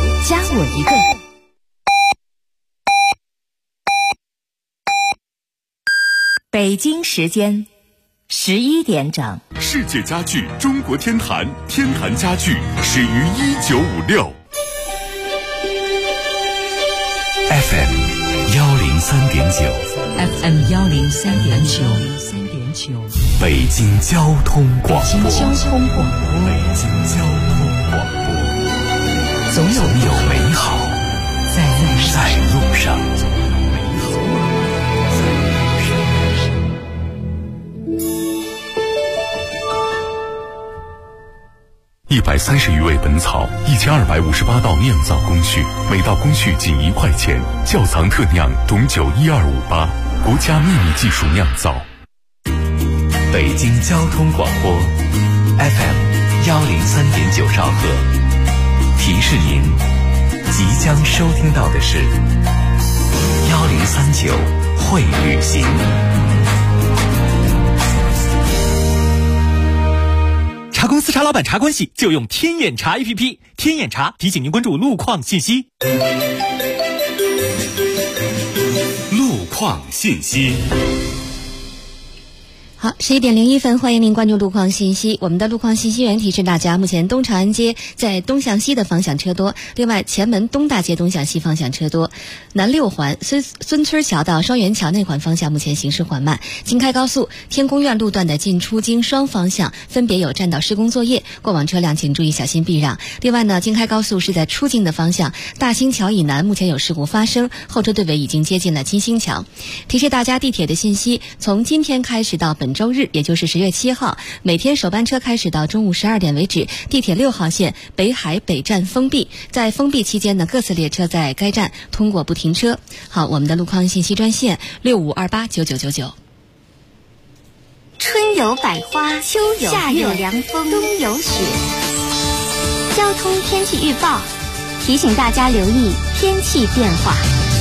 加我一个。北京时间11点整。 世界家具中国天坛，天坛家具始于1956。FM 103.9，FM 103.9， 北京交通广播， 北京交通广播， 总有美好在路上。130余味本草，1258道酿造工序，每道工序仅1块钱。窖藏特酿董酒12588，国家秘密技术酿造。北京交通广播 FM 103.9兆赫，提示您即将收听到的是1039会旅行。 茶公司茶老板茶关系就用天眼茶 APP， 天眼茶提醒您关注路况信息。 路况信息。 好，11点01分，欢迎您关注路况信息。我们的路况信息员提示大家，目前东长安街在东向西的方向车多，另外前门东大街东向西方向车多，南六环孙村桥到双元桥内环方向目前行驶缓慢。京开高速天宫苑路段的进出京双方向分别有占道施工作业，过往车辆请注意小心避让。另外呢，京开高速是在出境的方向，大兴桥以南目前有事故发生，后车队尾已经接近了金星桥。提示大家地铁的信息，从今天开始到本周日，也就是10月7号，每天首班车开始到中午12点为止，地铁6号线北海北站封闭，在封闭期间呢，各次列车在该站通过不停车。好，我们的路况信息专线65289999。 春有百花，秋有夏有凉风，冬有雪。交通天气预报提醒大家留意天气变化。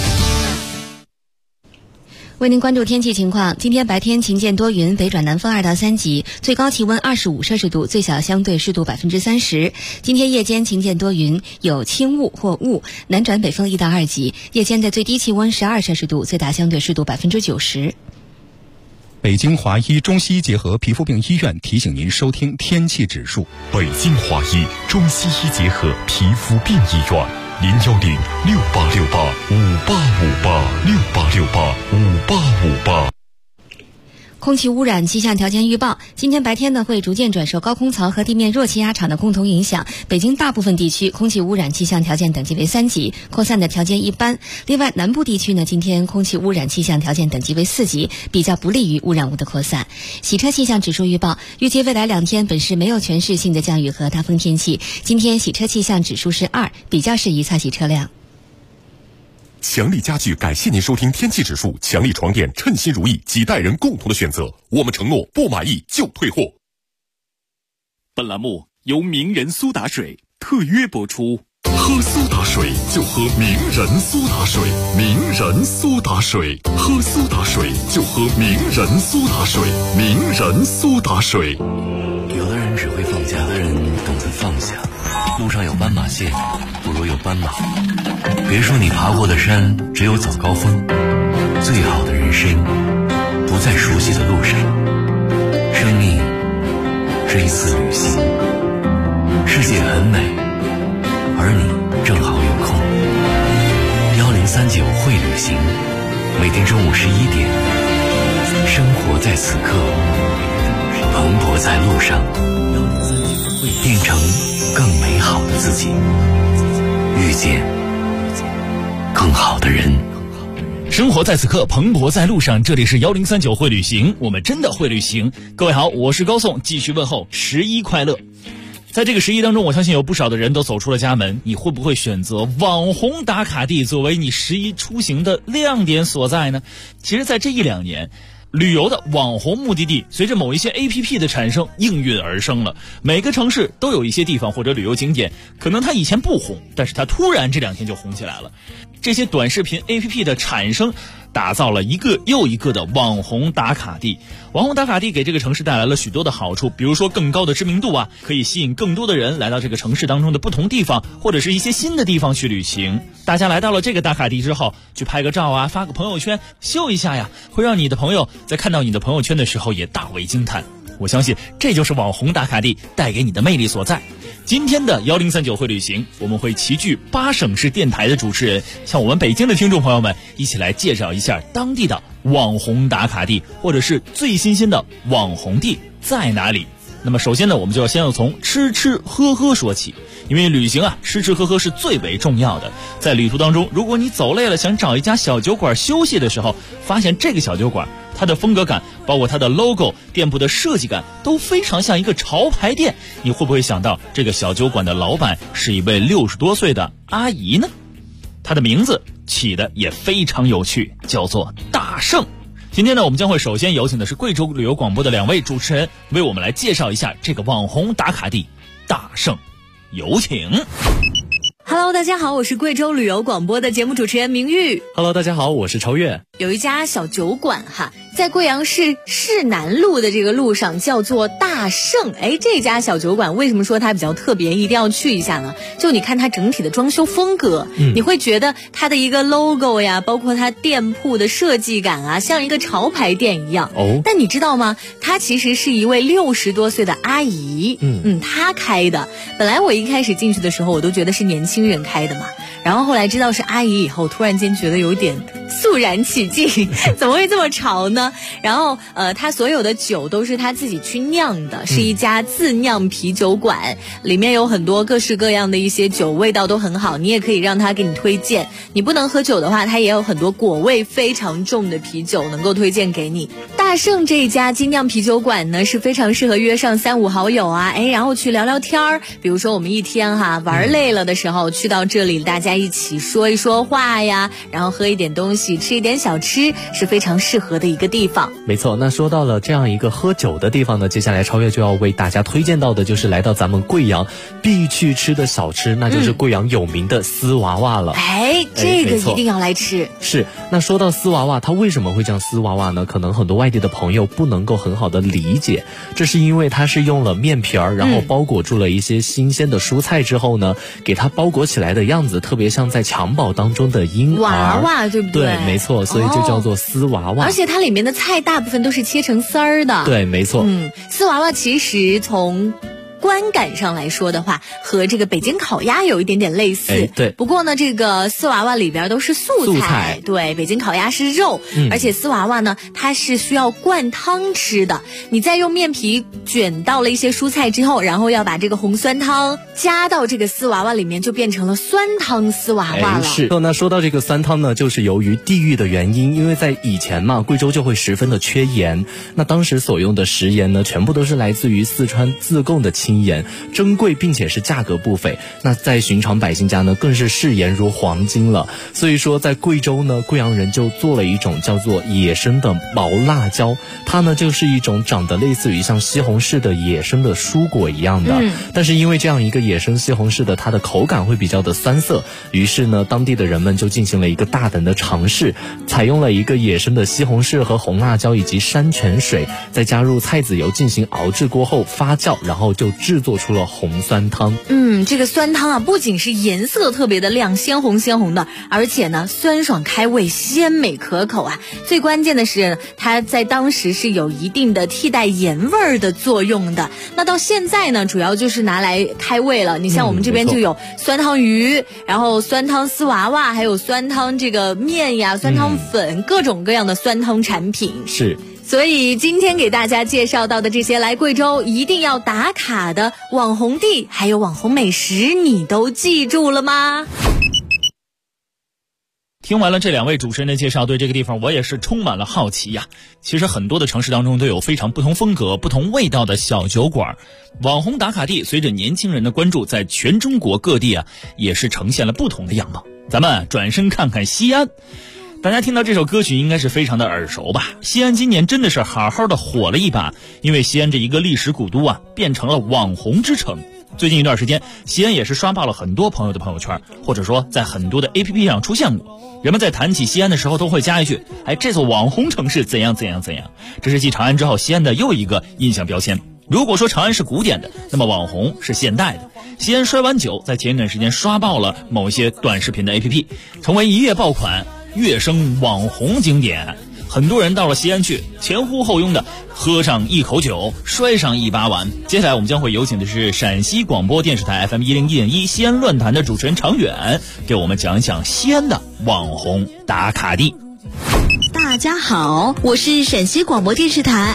为您关注天气情况，今天白天晴间多云，北转南风2到3级，最高气温25摄氏度，最小相对湿度30%。今天夜间晴间多云，有轻雾或雾，南转北风1到2级，夜间的最低气温12摄氏度，最大相对湿度90%。 北京华医中西医结合皮肤病医院提醒您收听天气指数。 北京华医中西医结合皮肤病医院，0106868585858，6885858。 空气污染气象条件预报，今天白天呢会逐渐转受高空槽和地面弱气压场的共同影响，北京大部分地区空气污染气象条件等级为3级，扩散的条件一般。另外南部地区呢，今天空气污染气象条件等级为4级，比较不利于污染物的扩散。洗车气象指数预报，预计未来2天本市没有全市性的降雨和大风天气，今天洗车气象指数是2，比较适宜擦洗车辆。 强力家具感谢您收听天气指数，强力床垫称心如意，几代人共同的选择，我们承诺不满意就退货。 本栏目由名人苏打水特约播出。 喝苏打水就喝名人苏打水，名人苏打水，喝苏打水就喝名人苏打水，名人苏打水。 有的人只会放假，有的人懂得放下。路上有斑马线，不如有斑马。别说你爬过的山只有早高峰，最好的人生不在熟悉的路上。生命是一次旅行，世界很美，而你正好有空。1039会旅行，每天中午11点，生活在此刻，蓬勃在路上，变成更美好的自己，遇见更好的人。 生活在此刻，蓬勃在路上。这里是1039会旅行，我们真的会旅行。各位好，我是高颂，继续问候11快乐。在这个11当中，我相信有不少的人都走出了家门，你会不会选择网红打卡地作为你11出行的亮点所在呢？其实在这1-2年，旅游的网红目的地随着某一些 APP 的产生应运而生了。每个城市都有一些地方或者旅游景点，可能它以前不红，但是它突然这2天就红起来了。这些短视频 APP 的产生打造了一个又一个的网红打卡地。网红打卡地给这个城市带来了许多的好处，比如说更高的知名度啊，可以吸引更多的人来到这个城市当中的不同地方，或者是一些新的地方去旅行。大家来到了这个打卡地之后，去拍个照啊，发个朋友圈，秀一下呀，会让你的朋友在看到你的朋友圈的时候也大为惊叹。我相信这就是网红打卡地带给你的魅力所在。今天的1039会旅行，我们会齐聚8省市电台的主持人，向我们北京的听众朋友们一起来介绍一下当地的网红打卡地，或者是最新鲜的网红地在哪里。那么首先呢，我们就要从吃吃喝喝说起，因为旅行啊，吃吃喝喝是最为重要的。在旅途当中，如果你走累了，想找一家小酒馆休息的时候，发现这个小酒馆它的风格感，包括它的 logo、店铺的设计感都非常像一个潮牌店，你会不会想到这个小酒馆的老板是一位60多岁的阿姨呢？她的名字起的也非常有趣，叫做大圣。今天呢，我们将会首先有请的是贵州旅游广播的2位主持人，为我们来介绍一下这个网红打卡地大圣。有请。 Hello， 大家好，我是贵州旅游广播的节目主持人明玉。 Hello， 大家好，我是超越。 有一家小酒馆哈，在贵阳市市南路的这个路上，叫做大圣。这家小酒馆为什么说它比较特别，一定要去一下呢？就你看它整体的装修风格，你会觉得它的一个 logo 呀，包括它店铺的设计感啊，像一个潮牌店一样。但你知道吗？它其实是一位60多岁的阿姨，她开的。本来我一开始进去的时候，我都觉得是年轻人开的嘛，然后后来知道是阿姨以后，突然间觉得有点肃然起敬，怎么会这么潮呢？然后他所有的酒都是他自己去酿的，是一家自酿啤酒馆，里面有很多各式各样的一些酒，味道都很好，你也可以让他给你推荐。你不能喝酒的话，他也有很多果味非常重的啤酒能够推荐给你。大圣这一家精酿啤酒馆呢，是非常适合约上3、5好友啊，然后去聊聊天儿。比如说我们一天玩累了的时候，去到这里，大家一起说一说话呀，然后喝一点东西，吃一点小吃，是非常适合的一个地方。 没错，那说到了这样一个喝酒的地方呢，接下来超越就要为大家推荐到的就是来到咱们贵阳必去吃的小吃，那就是贵阳有名的丝娃娃了。 这个一定要来吃。 是，那说到丝娃娃，它为什么会叫丝娃娃呢？可能很多外地的朋友不能够很好的理解，这是因为它是用了面皮儿，然后包裹住了一些新鲜的蔬菜之后呢，给它包裹起来的样子特别像在襁褓当中的婴儿娃娃，对不对？ 对，没错，所以就叫做丝娃娃。 而且它里面的菜大部分都是切成丝儿的。 对，没错。 丝娃娃其实从观感上来说的话，和这个北京烤鸭有一点点类似。 对。 不过呢，这个丝娃娃里边都是素菜。对，北京烤鸭是肉，而且丝娃娃呢，它是需要灌汤吃的。你再用面皮卷到了一些蔬菜之后，然后要把这个红酸汤加到这个丝娃娃里面，就变成了酸汤丝娃娃了。 是。那说到这个酸汤呢，就是由于地域的原因，因为在以前嘛，贵州就会十分的缺盐，那当时所用的食盐呢，全部都是来自于四川自贡的青盐，珍贵并且是价格不菲，那在寻常百姓家呢，更是视盐如黄金了。所以说在贵州呢，贵阳人就做了一种叫做野生的毛辣椒，它呢就是一种长得类似于像西红柿的野生的蔬果一样的，但是因为这样一个野生西红柿的它的口感会比较的酸涩，于是呢当地的人们就进行了一个大胆的尝试，采用了一个野生的西红柿和红辣椒以及山泉水，再加入菜籽油进行熬制过后发酵，然后就制作出了红酸汤。 这个酸汤啊，不仅是颜色特别的亮，鲜红的，而且呢酸爽开胃，鲜美可口啊。最关键的是它在当时是有一定的替代盐味儿的作用的。那到现在呢，主要就是拿来开胃了。你像我们这边就有酸汤鱼，然后酸汤丝娃娃，还有酸汤这个面呀，酸汤粉，各种各样的酸汤产品。 是。 所以今天给大家介绍到的这些来贵州一定要打卡的网红地还有网红美食，你都记住了吗？ 听完了这2位主持人的介绍，对这个地方我也是充满了好奇呀。其实很多的城市当中都有非常不同风格、不同味道的小酒馆，网红打卡地随着年轻人的关注，在全中国各地也是呈现了不同的样貌。咱们转身看看西安。大家听到这首歌曲应该是非常的耳熟吧？西安今年真的是好好的火了一把，因为西安这一个历史古都变成了网红之城。 最近一段时间，西安也是刷爆了很多朋友的朋友圈，或者说在很多的 APP 上出现过。人们在谈起西安的时候都会加一句，这座网红城市怎样怎样怎样。这是继长安之后西安的又一个印象标签。如果说长安是古典的，那么网红是现代的。西安摔碗酒在前一段时间刷爆了某些短视频的 APP， 成为一夜爆款，跃升网红经典。很多人到了西安去，前呼后拥的喝上一口酒，摔上一把碗。接下来我们将会有请的是陕西广播电视台 FM101.1 西安论坛的主持人常远，给我们讲一讲西安的网红打卡地。 大家好，我是陕西广播电视台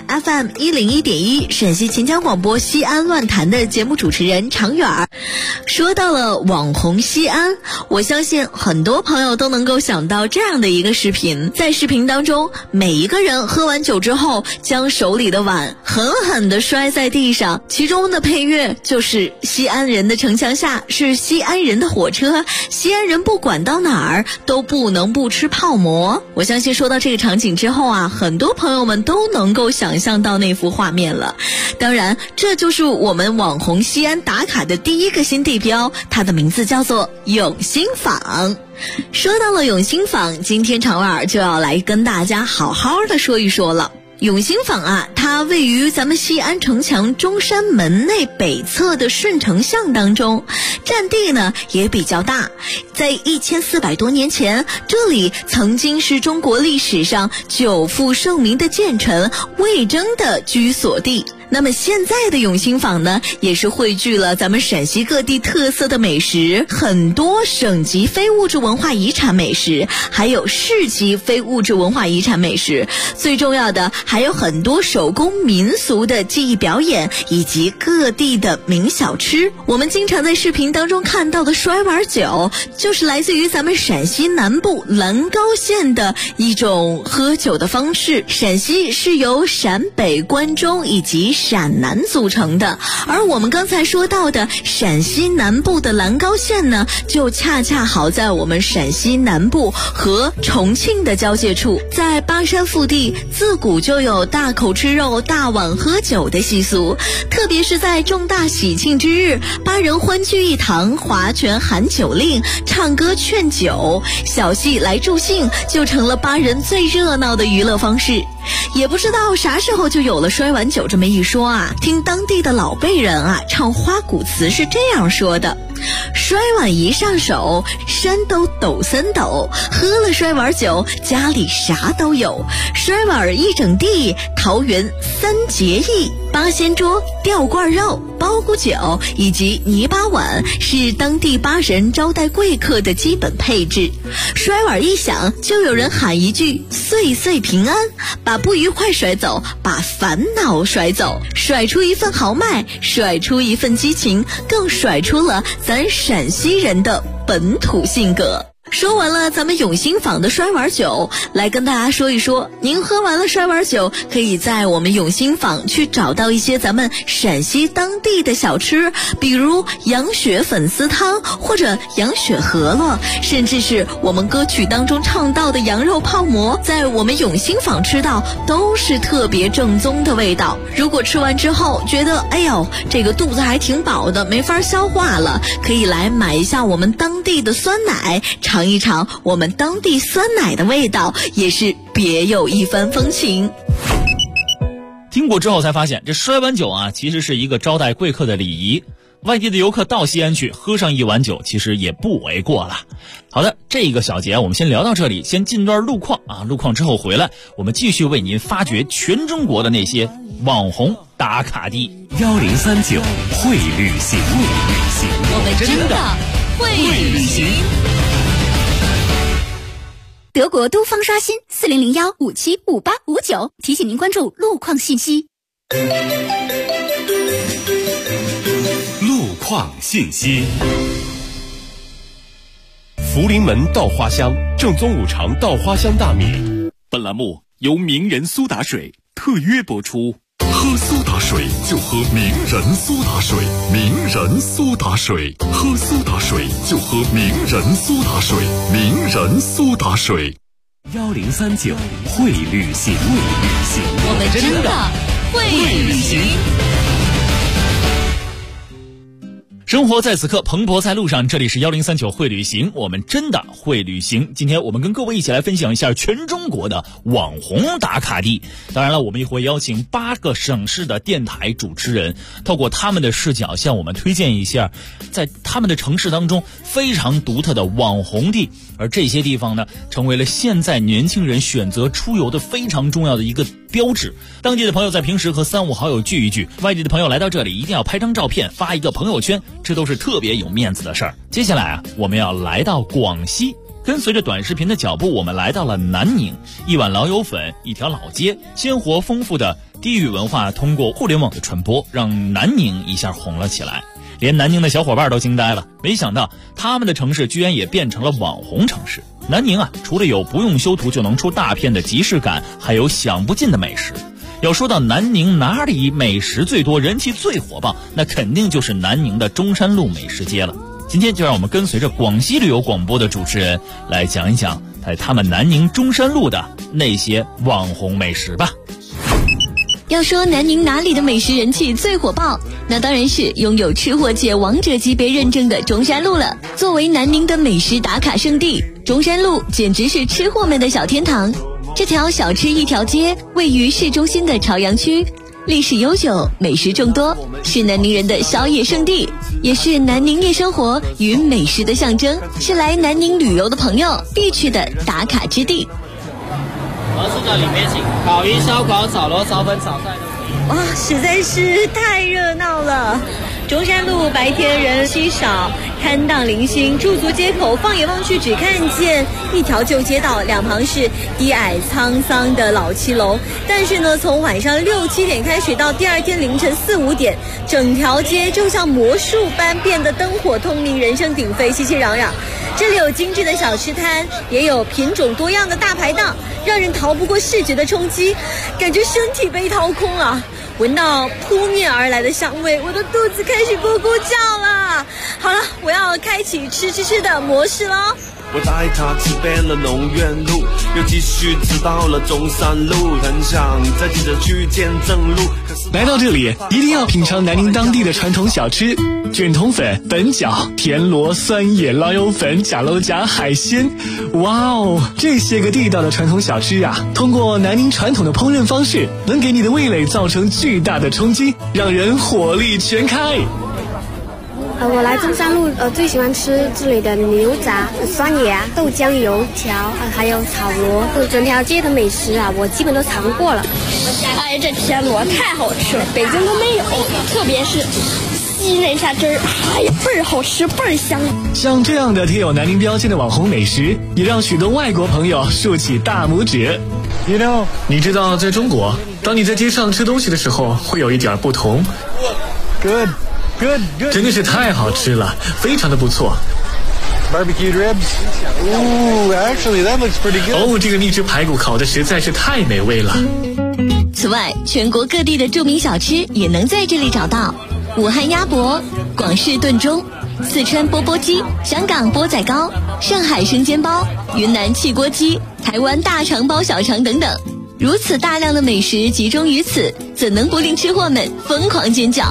FM101.1 陕西秦腔广播西安论坛的节目主持人常远。说到了网红西安，我相信很多朋友都能够想到这样的一个视频。在视频当中，每一个人喝完酒之后，将手里的碗狠狠地摔在地上，其中的配乐就是西安人的城墙下是西安人的火车，西安人不管到哪儿都不能不吃泡馍。我相信说到这个场景之后啊，很多朋友们都能够想象到那幅画面了。当然，这就是我们网红西安打卡的第一个新地标，它的名字叫做永兴坊。说到了永兴坊，今天常婉就要来跟大家好好的说一说了。永兴坊啊，它位于咱们西安城墙中山门内北侧的顺城巷当中，占地呢也比较大。在1400多年前，这里曾经是中国历史上久负盛名的谏臣魏征的居所地。那么现在的永兴坊呢，也是汇聚了咱们陕西各地特色的美食，很多省级非物质文化遗产美食，还有市级非物质文化遗产美食。最重要的还有很多手工民俗的技艺表演，以及各地的名小吃。我们经常在视频当中看到的摔碗酒，就是来自于咱们陕西南部兰高县的一种喝酒的方式。陕西是由陕北、关中以及陕南组成的，而我们刚才说到的陕西南部的兰高县呢，就恰恰好在我们陕西南部和重庆的交界处。在巴山腹地，自古就有大口吃肉、大碗喝酒的习俗，特别是在重大喜庆之日，巴人欢聚一堂，划拳喊酒令，唱歌劝酒，小戏来助兴，就成了巴人最热闹的娱乐方式。也不知道啥时候就有了摔碗酒这么一说啊。听当地的老辈人啊唱花鼓词是这样说的：摔碗一上手，山都抖三抖，喝了摔碗酒，家里啥都有。摔碗一整地，桃园三结义。八仙桌、吊罐肉、包谷酒以及泥巴碗是当地巴人招待贵客的基本配置。摔碗一响，就有人喊一句岁岁平安，把不愉快甩走，把烦恼甩走，甩出一份豪迈，甩出一份激情，更甩出了咱陕西人的本土性格。说完了咱们永兴坊的摔碗酒，来跟大家说一说，您喝完了摔碗酒，可以在我们永兴坊去找到一些咱们陕西当地的小吃，比如羊血粉丝汤或者羊血饸饹，甚至是我们歌曲当中唱到的羊肉泡馍，在我们永兴坊吃到都是特别正宗的味道。如果吃完之后觉得哎呦这个肚子还挺饱的，没法消化了，可以来买一下我们当地的酸奶，尝一尝我们当地酸奶的味道，也是别有一番风情。 听过之后才发现，这摔碗酒啊，其实是一个招待贵客的礼仪。外地的游客到西安去喝上一碗酒，其实也不为过了。好的，这个小节我们先聊到这里，先进段路况啊。路况之后回来，我们继续为您发掘全中国的那些网红打卡地。 1039会旅行， 我们真的会旅行。 德国都方刷新4001575859，提醒您关注路况信息。 路况信息。 福临门稻花香，正宗五常稻花香大米。 本栏目由名人苏打水特约播出。喝苏打水就喝名人苏打水，名人苏打水，喝苏打水就喝名人苏打水，名人苏打水。 1039会旅行， 我们真的会旅行。 生活在此刻，蓬勃在路上。这里是1039会旅行，我们真的会旅行。今天我们跟各位一起来分享一下全中国的网红打卡地。当然了，我们也会邀请8个省市的电台主持人，透过他们的视角，向我们推荐一下在他们的城市当中非常独特的网红地。而这些地方呢，成为了现在年轻人选择出游的非常重要的一个标志。当地的朋友在平时和3、5好友聚一聚，外地的朋友来到这里一定要拍张照片发一个朋友圈，这都是特别有面子的事儿。接下来我们要来到广西，跟随着短视频的脚步，我们来到了南宁。一碗老友粉，一条老街，鲜活丰富的地域文化通过互联网的传播，让南宁一下红了起来。连南宁的小伙伴都惊呆了，没想到他们的城市居然也变成了网红城市。南宁除了有不用修图就能出大片的即视感，还有享不尽的美食。要说到南宁哪里美食最多，人气最火爆，那肯定就是南宁的中山路美食街了。今天就让我们跟随着广西旅游广播的主持人来讲一讲在他们南宁中山路的那些网红美食吧。 要说南宁哪里的美食人气最火爆，那当然是拥有吃货界王者级别认证的中山路了。作为南宁的美食打卡圣地，中山路简直是吃货们的小天堂。这条小吃一条街位于市中心的朝阳区，历史悠久，美食众多，是南宁人的宵夜圣地，也是南宁夜生活与美食的象征，是来南宁旅游的朋友必去的打卡之地。 我要是在里面请烤鱼、烧烤、炒螺、炒粉、炒菜都可以。 哇，实在是太热闹了！中山路白天人稀少，摊档零星，驻足街口，放眼望去只看见一条旧街道，两旁是低矮沧桑的老七楼。但是呢，从晚上6、7点开始到第二天凌晨4、5点，整条街就像魔术般变得灯火通明，人声鼎沸，熙熙攘攘。这里有精致的小吃摊，也有品种多样的大排档，让人逃不过视觉的冲击，感觉身体被掏空了。闻到扑面而来的香味，我的肚子开始咕咕叫了。好了，我要开启吃的模式了。 我带他吃遍了农园路，又继续吃到了中山路，很想再接着去见正路。 来到这里一定要品尝南宁当地的传统小吃，卷筒粉、粉饺、田螺、酸野、老友粉、甲楼夹、海鲜。哇哦，这些个地道的传统小吃通过南宁传统的烹饪方式，能给你的味蕾造成巨大的冲击，让人火力全开。 我来中山路，最喜欢吃这里的牛杂、酸野、豆浆油条，还有炒螺，整条街的美食我基本都尝过了。 哎，这田螺太好吃了，北京都没有，特别是吸那下汁儿，哎呀，倍儿好吃，倍儿香。 像这样的贴有南宁标签的网红美食，也让许多外国朋友竖起大拇指。你知道，在中国，当你在街上吃东西的时候，会有一点不同。Good. 真的是太好吃了，非常的不错。 Barbecued ribs. Ooh, actually that looks pretty good. 这个秘制排骨烤的实在是太美味了。 此外，全国各地的著名小吃也能在这里找到：武汉鸭脖、广式炖盅、四川钵钵鸡、香港钵仔糕、上海生煎包、云南汽锅鸡、台湾大肠包小肠等等。如此大量的美食集中于此，怎能不令吃货们疯狂尖叫？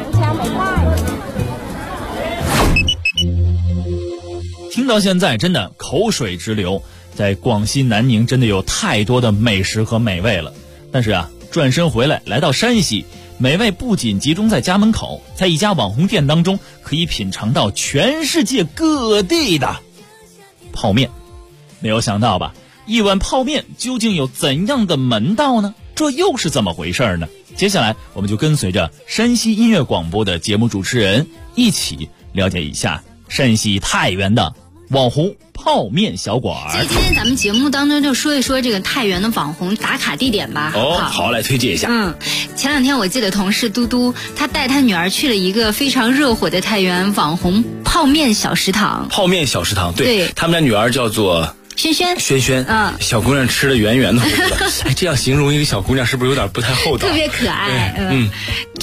听到现在真的口水直流，在广西南宁真的有太多的美食和美味了。但是转身回来到山西，美味不仅集中在家门口，在一家网红店当中可以品尝到全世界各地的泡面。没有想到吧，一碗泡面究竟有怎样的门道呢？这又是怎么回事呢？接下来我们就跟随着山西音乐广播的节目主持人一起了解一下山西太原的网红泡面小馆。 所以今天咱们节目当中就说一说这个太原的网红打卡地点吧。 好，来推荐一下。 前2天我记得同事嘟嘟他带他女儿去了一个非常热火的太原网红泡面小食堂。 泡面小食堂，对，他们家女儿叫做萱萱，小姑娘吃的圆圆的。哎，这样形容一个小姑娘是不是有点不太厚道？ 特别可爱。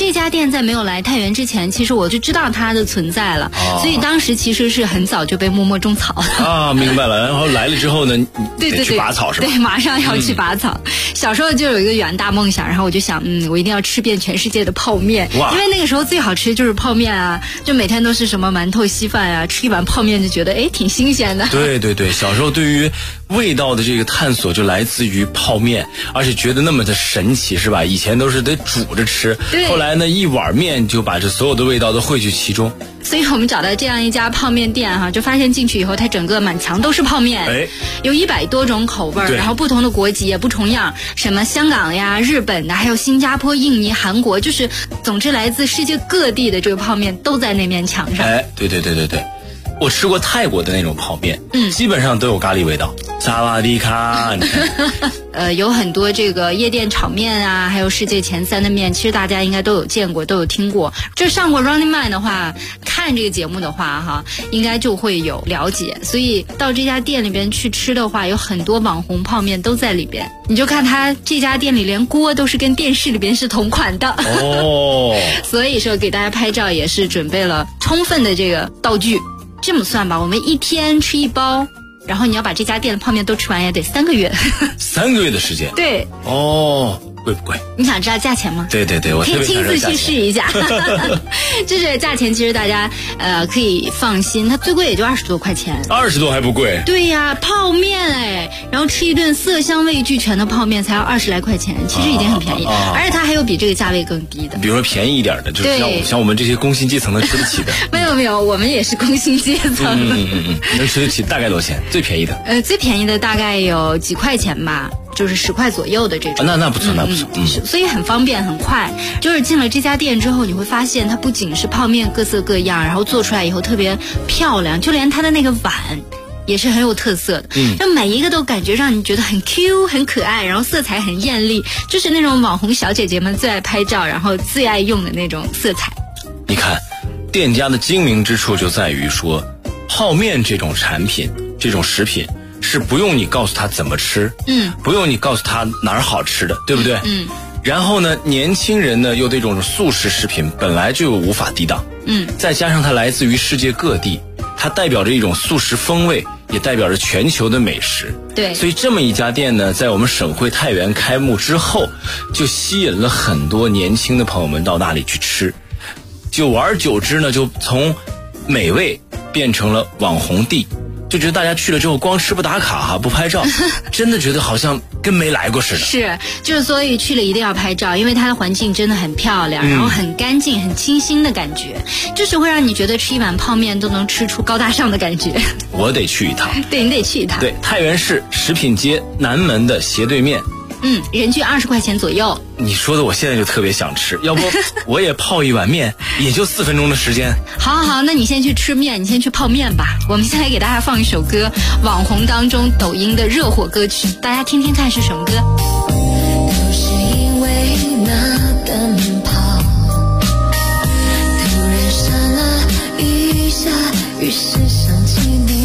这家店在没有来太原之前，其实我就知道它的存在了，所以当时其实是很早就被默默种草了。 啊，明白了。然后来了之后呢，得去拔草是吧？ 对，马上要去拔草。小时候就有一个远大梦想，然后我就想，我一定要吃遍全世界的泡面，因为那个时候最好吃就是泡面啊，就每天都是什么馒头稀饭啊，吃一碗泡面就觉得挺新鲜的。 对对对，小时候对于味道的这个探索就来自于泡面，而且觉得那么的神奇，是吧？以前都是得煮着吃，后来呢一碗面就把这所有的味道都汇聚其中。 所以我们找到这样一家泡面店哈，就发现进去以后，它整个满墙都是泡面，有100多种口味，然后不同的国籍也不重样，什么香港呀、日本的，还有新加坡、印尼、韩国，就是总之来自世界各地的这个泡面都在那面墙上。 对对对对对。我吃过泰国的那种泡面，基本上都有咖喱味道。萨瓦迪卡，你看， 有很多这个夜店炒面啊，还有世界前3的面，其实大家应该都有见过，都有听过。这上过 Running Man 的话，看这个节目的话，哈，应该就会有了解。所以到这家店里边去吃的话，有很多网红泡面都在里边。你就看他这家店里连锅都是跟电视里边是同款的哦。所以说给大家拍照也是准备了充分的这个道具。这么算吧，我们1天吃1包，然后你要把这家店的泡面都吃完，也得3个月。 3个月的时间？ 对。 哦，贵不贵？ 你想知道价钱吗？ 对对对，我可以亲自去试一下。就是价钱，其实大家可以放心，它最贵也就20多块钱。 20多还不贵？ 对呀，泡面然后吃一顿色香味俱全的泡面才要20来块钱，其实已经很便宜，而且它还有比这个价位更低的。 比如说便宜一点的，就是像我们这些工薪阶层能吃得起的。 没有，我们也是工薪阶层。 能吃得起大概多少钱？最便宜的？ 最便宜的大概有几块钱吧。就是10块左右的这种， 那不错，那不错， 所以很方便很快。就是进了这家店之后，你会发现它不仅是泡面各色各样，然后做出来以后特别漂亮，就连它的那个碗也是很有特色的，就每一个都感觉让你觉得很 Q 很可爱，然后色彩很艳丽，就是那种网红小姐姐们最爱拍照，然后最爱用的那种色彩。 你看，店家的精明之处就在于说，泡面这种产品，这种食品。是不用你告诉他怎么吃，不用你告诉他哪儿好吃的，对不对？然后呢，年轻人呢又对这种速食食品本来就无法抵挡，再加上它来自于世界各地，它代表着一种速食风味，也代表着全球的美食。 对， 所以这么一家店呢，在我们省会太原开幕之后，就吸引了很多年轻的朋友们到那里去吃，久而久之呢，就从美味变成了网红地。就觉得大家去了之后光吃不打卡不拍照，真的觉得好像跟没来过似的。 是，就是所以去了一定要拍照，因为它的环境真的很漂亮，然后很干净很清新的感觉，就是会让你觉得吃一碗泡面都能吃出高大上的感觉。 我得去一趟。 对，你得去一趟。 对，太原市食品街南门的斜对面。 人均20块钱左右。 你说的我现在就特别想吃，要不我也泡一碗面，也就4分钟的时间。 好，那你先去吃面，你先去泡面吧。我们先来给大家放一首歌，网红当中抖音的热火歌曲，大家听听看是什么歌。 都是因为那奔跑，突然闪了一下，于是想起你，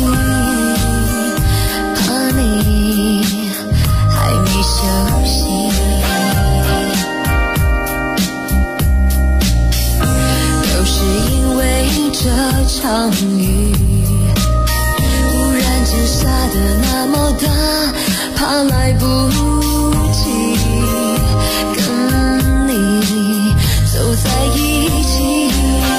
怕你还没休息，都是因为这场雨突然间下得那么大，怕来不及跟你走在一起，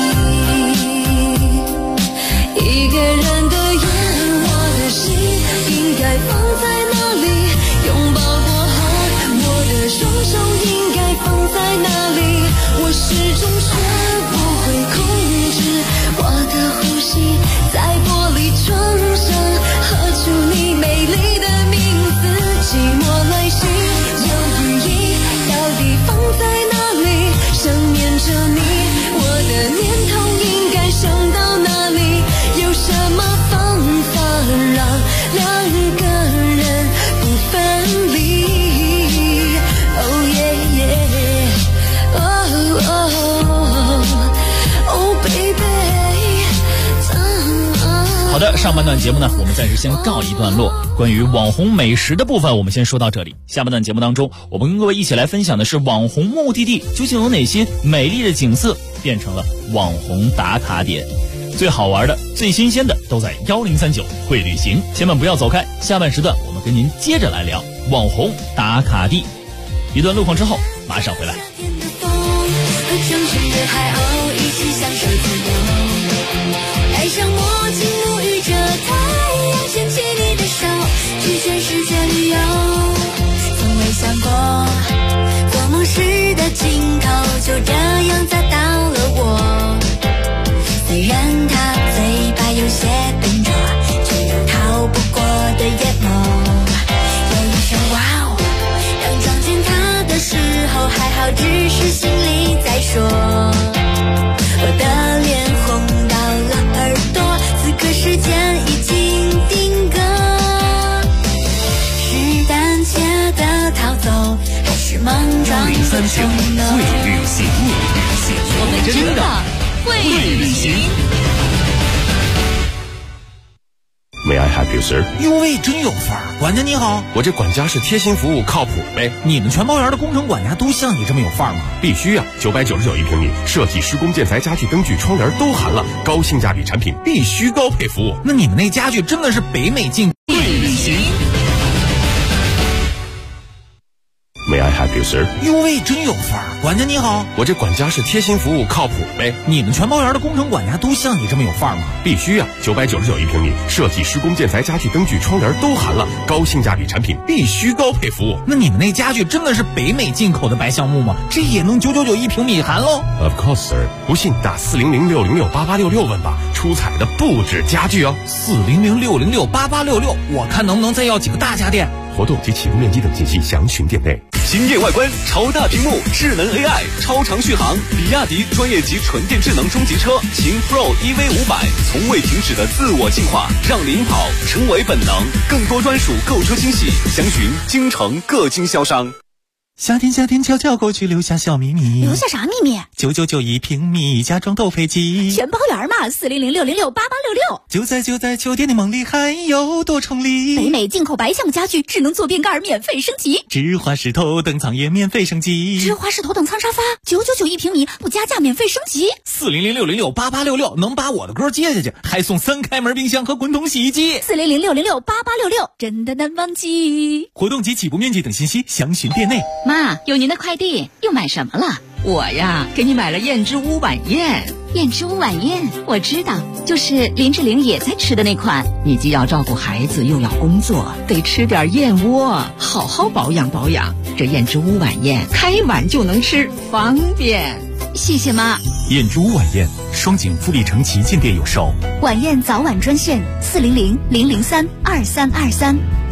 一个人的夜，我的心应该放在哪里？拥抱过后，我的双手应该放在哪里？我始终学不会控制我的呼吸，在玻璃窗上喝出你美丽的名字，寂寞来袭，有意义到底放在哪里？想念着你，我的念头应该想到哪里？有什么方法让2个人不分离？Oh yeah yeah, oh oh 好的，上半段节目呢，我们暂时先告一段落。关于网红美食的部分，我们先说到这里。下半段节目当中，我们跟各位一起来分享的是网红目的地究竟有哪些美丽的景色变成了网红打卡点。最好玩的、最新鲜的都在1039会旅行，千万不要走开。下半时段我们跟您接着来聊网红打卡地。一段路况之后，马上回来。 戴上墨镜，沐浴着太阳，牵起你的手，去全世界旅游。从未想过，做梦时的尽头就这样砸到了我。虽然他嘴巴有些笨拙，却有逃不过的眼眸。有一声哇哦，当撞见他的时候，还好只是心里在说。我的脸红到了耳朵，此刻时间已经定格。是胆怯的逃走，还是莽撞的冲动？ 会旅行， 我们真的会旅行。 May I help you, sir？ 哟喂，真有范儿！管家你好， 我这管家是贴心服务，靠谱呗。 你们全包园的工程管家都像你这么有范儿吗？ 必须呀，999一平米，设计、施工、建材、家具、灯具、窗帘都含了，高性价比产品，必须高配服务。 那你们那家具真的是北美进会旅行。May I help you, sir？ 哟喂，真有范儿！管家你好， 我这管家是贴心服务，靠谱呗。 你们全包园的工程管家都像你这么有范儿吗？ 必须呀，999一平米，设计、施工、建材、家具、灯具、窗帘都含了，高性价比产品，必须高配服务。 那你们那家具真的是北美进口的白橡木吗？这也能999一平米含喽 ？Of course, sir。不信打400-606-8866问吧，出彩的不止家具哦。 400-606-8866，我看能不能再要几个大家电。 活动及起步面积等信息详询店内。 惊艳外观，超大屏幕，智能 AI， 超长续航，比亚迪专业级纯电智能中级车秦 Pro EV500，从未停止的自我进化，让领跑成为本能。更多专属购车信息，详询京城各经销商。 夏天悄悄过去，留下小秘密。 留下啥秘密 ？999一平米，家装斗飞机， 全包圆嘛！400-606-8866。 就在秋天的梦里，还有多重礼。 北美进口白橡木家具，智能坐便盖免费升级， 芝华士头等舱也免费升级， 芝华士头等舱沙发999一平米，不加价免费升级。 400-606-8866能把我的歌接下去，还送3开门冰箱和滚筒洗衣机。 400-606-8866，真的难忘记。 活动及起步面积等信息详询店内。 妈，有您的快递，又买什么了？ 我呀，给你买了燕之屋晚宴。 燕之屋晚宴，我知道，就是林志玲也在吃的那款。 你既要照顾孩子，又要工作，得吃点燕窝，好好保养保养。这燕之屋晚宴，开碗就能吃，方便。 谢谢妈。 燕之屋晚宴，双井富力城旗舰店有售。 晚宴早晚专线400-003-2323。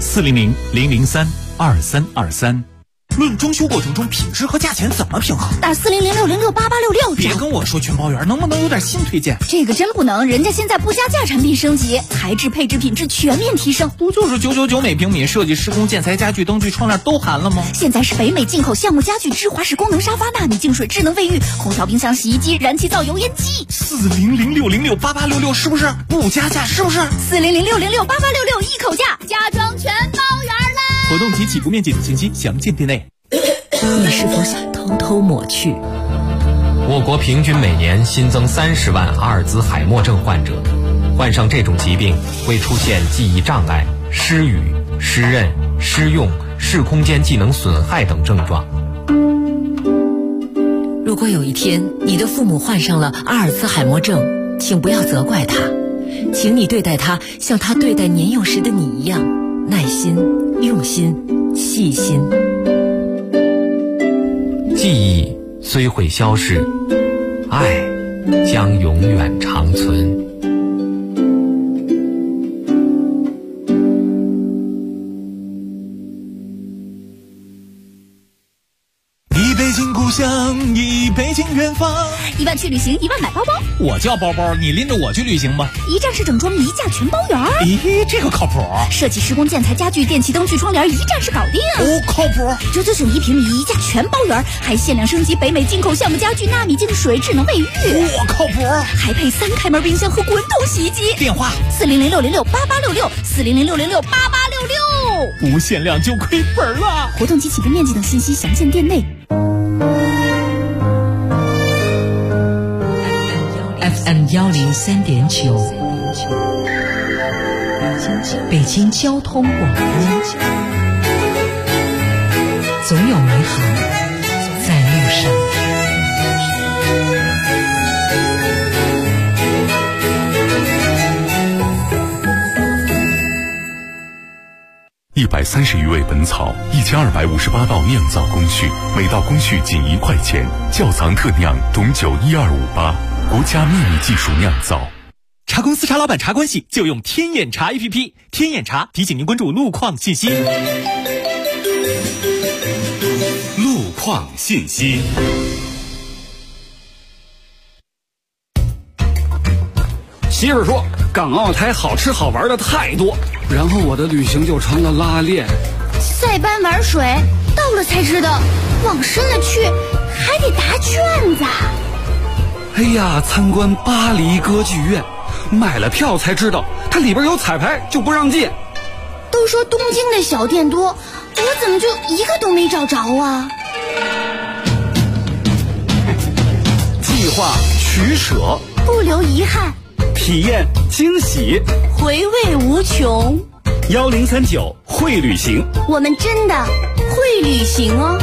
400-003-2323。论装修过程中品质和价钱怎么平衡？ 打400-606-8866。 别跟我说全包圆，能不能有点新推荐？ 这个真不能，人家现在不加价产品升级，材质、配置、品质全面提升。 不就是999每平米，设计、施工、建材、家具、灯具、窗帘都含了吗？ 现在是北美进口橡木家具、芝华士功能沙发、纳米净水、智能卫浴、空调、冰箱、洗衣机、燃气灶、油烟机。 400-606-8866是不是不加价？是不是 400-606-8866一口价，家装全包圆啦！ 活动及起步面积等信息详见店内。 你是否想偷偷抹去？ 我国平均每年新增30万阿尔兹海默症患者，患上这种疾病会出现记忆障碍、失语、失认、失用、视空间技能损害等症状。 如果有一天你的父母患上了阿尔兹海默症，请不要责怪他，请你对待他像他对待年幼时的你一样，耐心、用心、细心。 记忆虽会消逝，爱将永远长存。 忆北京故乡，忆北京远方。 1万去旅行，1万买包包。 我叫包包，你拎着我去旅行吧。 一站式整装，一价全包圆。 咦，这个靠谱。 设计、施工、建材、家具、电器、灯具、窗帘，一站式搞定。 哦，靠谱。 99一平米，一价全包圆，还限量升级北美进口橡木家具、纳米净水、智能卫浴。 哇，靠谱。 还配3开门冰箱和滚筒洗衣机。 电话 400-606-8866，400-606-8866。 不限量就亏本了。 活动及起订面积等信息详见店内。 FM 103.9，北京交通广播，总有美好在路上。 130余味本草，1258道酿造工序，每道工序仅1块钱。窖藏特酿董酒12588，国家秘密技术酿造。 茶公司茶老板茶关系就用天眼茶 APP， 天眼茶提醒您关注路况信息。 路况信息。 媳妇说港澳台好吃好玩的太多，然后我的旅行就成了拉练。 塞班玩水，到了才知道往深了去还得答卷子。 哎呀，参观巴黎歌剧院，买了票才知道它里边有彩排就不让进。 都说东京的小店多，我怎么就一个都没找着啊？ 计划取舍， 不留遗憾， 体验惊喜， 回味无穷。 1039会旅行， 我们真的会旅行哦。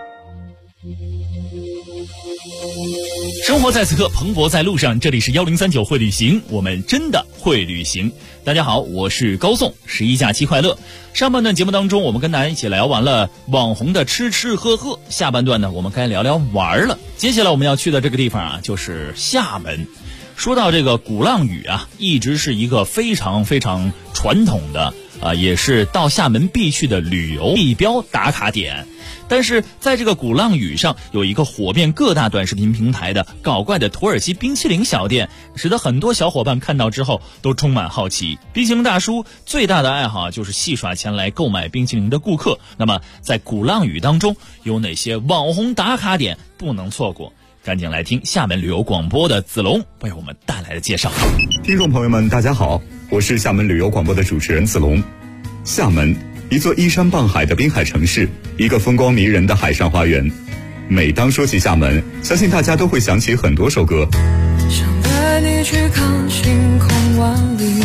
生活在此刻，蓬勃在路上。这里是1039会旅行，我们真的会旅行。大家好，我是高颂，11假期快乐。上半段节目当中，我们跟大家一起聊完了网红的吃吃喝喝，下半段呢，我们该聊聊玩了。接下来我们要去的这个地方啊，就是厦门。说到这个鼓浪屿啊，一直是一个非常非常传统的也是到厦门必去的旅游地标打卡点。但是在这个鼓浪屿上有一个火遍各大短视频平台的搞怪的土耳其冰淇淋小店，使得很多小伙伴看到之后都充满好奇。冰淇淋大叔最大的爱好就是戏耍前来购买冰淇淋的顾客。那么在鼓浪屿当中有哪些网红打卡点不能错过？赶紧来听厦门旅游广播的子龙为我们带来的介绍。 听众朋友们大家好，我是厦门旅游广播的主持人子龙。厦门，一座依山傍海的滨海城市，一个风光迷人的海上花园。每当说起厦门，相信大家都会想起很多首歌。 想带你去看星空万里，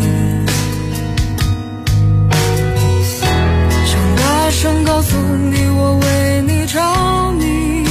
想大声告诉你我为你着迷，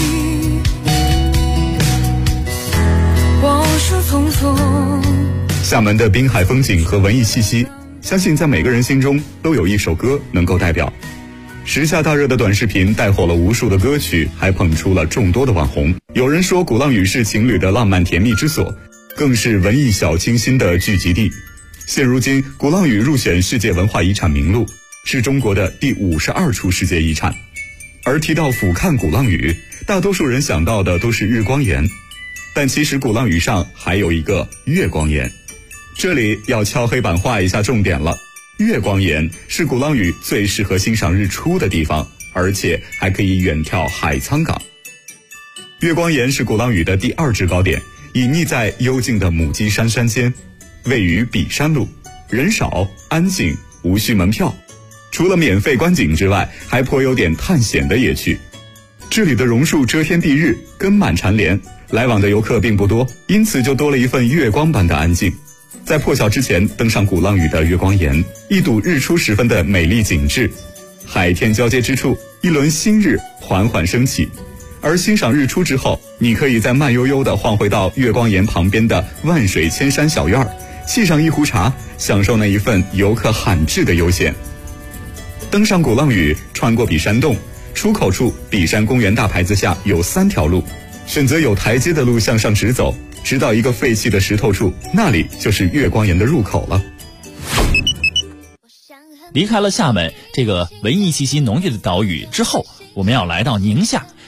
往事匆匆。 厦门的滨海风景和文艺气息，相信在每个人心中都有一首歌能够代表。时下大热的短视频带火了无数的歌曲，还捧出了众多的网红。有人说鼓浪屿是情侣的浪漫甜蜜之所，更是文艺小清新的聚集地。现如今鼓浪屿入选世界文化遗产名录，是中国的第52处世界遗产。而提到俯瞰鼓浪屿，大多数人想到的都是日光岩，但其实鼓浪屿上还有一个月光岩。这里要敲黑板画一下重点了，月光岩是鼓浪屿最适合欣赏日出的地方，而且还可以远眺海沧港。月光岩是鼓浪屿的第2制高点，隐匿在幽静的母鸡山山间，位于比山路，人少安静，无需门票。除了免费观景之外，还颇有点探险的野趣。这里的榕树遮天蔽日，根蔓缠连，来往的游客并不多，因此就多了一份月光般的安静。在破晓之前登上鼓浪屿的月光岩，一睹日出时分的美丽景致。海天交接之处，一轮新日缓缓升起。而欣赏日出之后，你可以再慢悠悠地晃回到月光岩旁边的万水千山小院，沏上一壶茶，享受那一份游客罕至的悠闲。登上鼓浪屿，穿过比山洞，出口处比山公园大牌子下有3条路，选择有台阶的路向上直走，直到一个废弃的石头处，那里就是月光岩的入口了。 离开了厦门这个文艺气息浓郁的岛屿之后，我们要来到宁夏。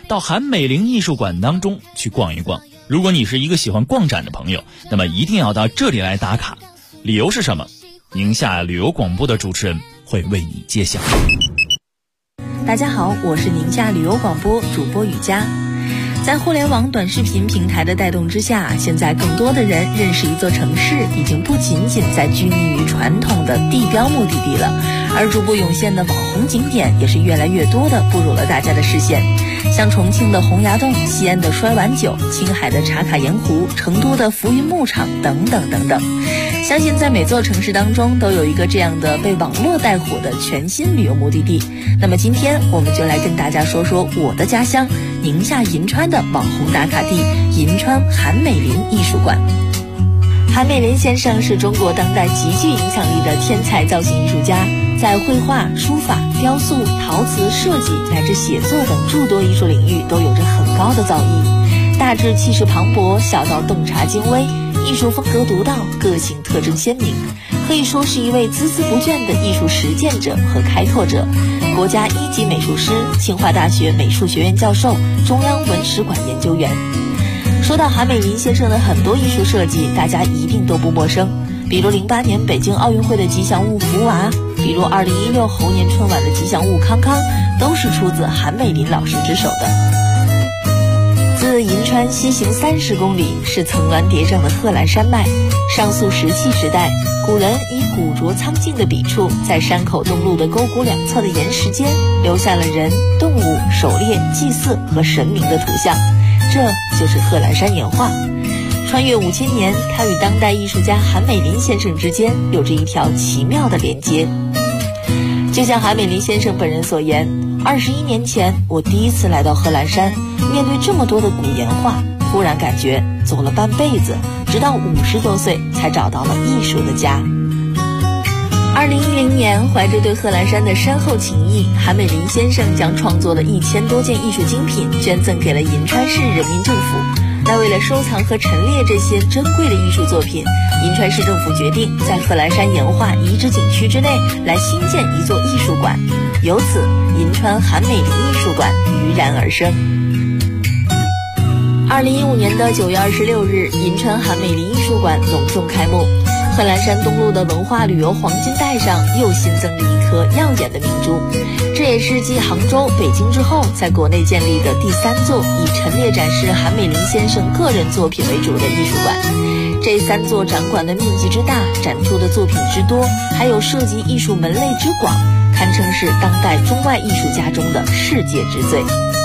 到韩美林艺术馆当中去逛一逛。如果你是一个喜欢逛展的朋友，那么一定要到这里来打卡。理由是什么？宁夏旅游广播的主持人会为你揭晓。 大家好，我是宁夏旅游广播主播雨佳。在互联网短视频平台的带动之下，现在更多的人认识一座城市，已经不仅仅在拘泥于传统的地标目的地了，而逐步涌现的网红景点也是越来越多的步入了大家的视线。像重庆的洪崖洞、西安的摔碗酒、青海的茶卡盐湖、成都的浮云牧场等等等等。相信在每座城市当中都有一个这样的被网络带火的全新旅游目的地。那么今天我们就来跟大家说说我的家乡宁夏银川的网红打卡地银川韩美林艺术馆。韩美林先生是中国当代极具影响力的天才造型艺术家，在绘画、书法、雕塑、陶瓷、设计乃至写作等诸多艺术领域都有着很高的造诣，大至气势磅礴，小到洞察精微，艺术风格独到，个性特征鲜明，可以说是一位孜孜不倦的艺术实践者和开拓者，国家1级美术师，清华大学美术学院教授，中央文史馆研究员。说到韩美林先生的很多艺术设计，大家一定都不陌生，比如08年北京奥运会的吉祥物福娃，比如2016猴年春晚的吉祥物康康，都是出自韩美林老师之手的。自银川西行30公里是层峦叠嶂的贺兰山脉。上溯石器时代，古人以古拙苍劲的笔触，在山口东路的沟谷两侧的岩石间留下了人、动物、狩猎、祭祀和神明的图像，这就是贺兰山岩画。穿越5000年，它与当代艺术家韩美林先生之间有着一条奇妙的连接。就像韩美林先生本人所言，21年前我第一次来到贺兰山，面对这么多的古岩画，忽然感觉走了半辈子，直到50多岁才找到了艺术的家。2010年，怀着对贺兰山的深厚情谊，韩美林先生将创作的1000多件艺术精品捐赠给了银川市人民政府。那为了收藏和陈列这些珍贵的艺术作品，银川市政府决定在贺兰山岩画遗址景区之内来新建一座艺术馆，由此银川韩美林艺术馆于然而生。2015年的9月26日，银川韩美林艺术馆隆重开幕。贺兰山东路的文化旅游黄金带上又新增了一颗耀眼的明珠，这也是继杭州、北京之后在国内建立的第3座以陈列展示韩美林先生个人作品为主的艺术馆。这3座展馆的面积之大，展出的作品之多，还有涉及艺术门类之广，堪称是当代中外艺术家中的世界之最。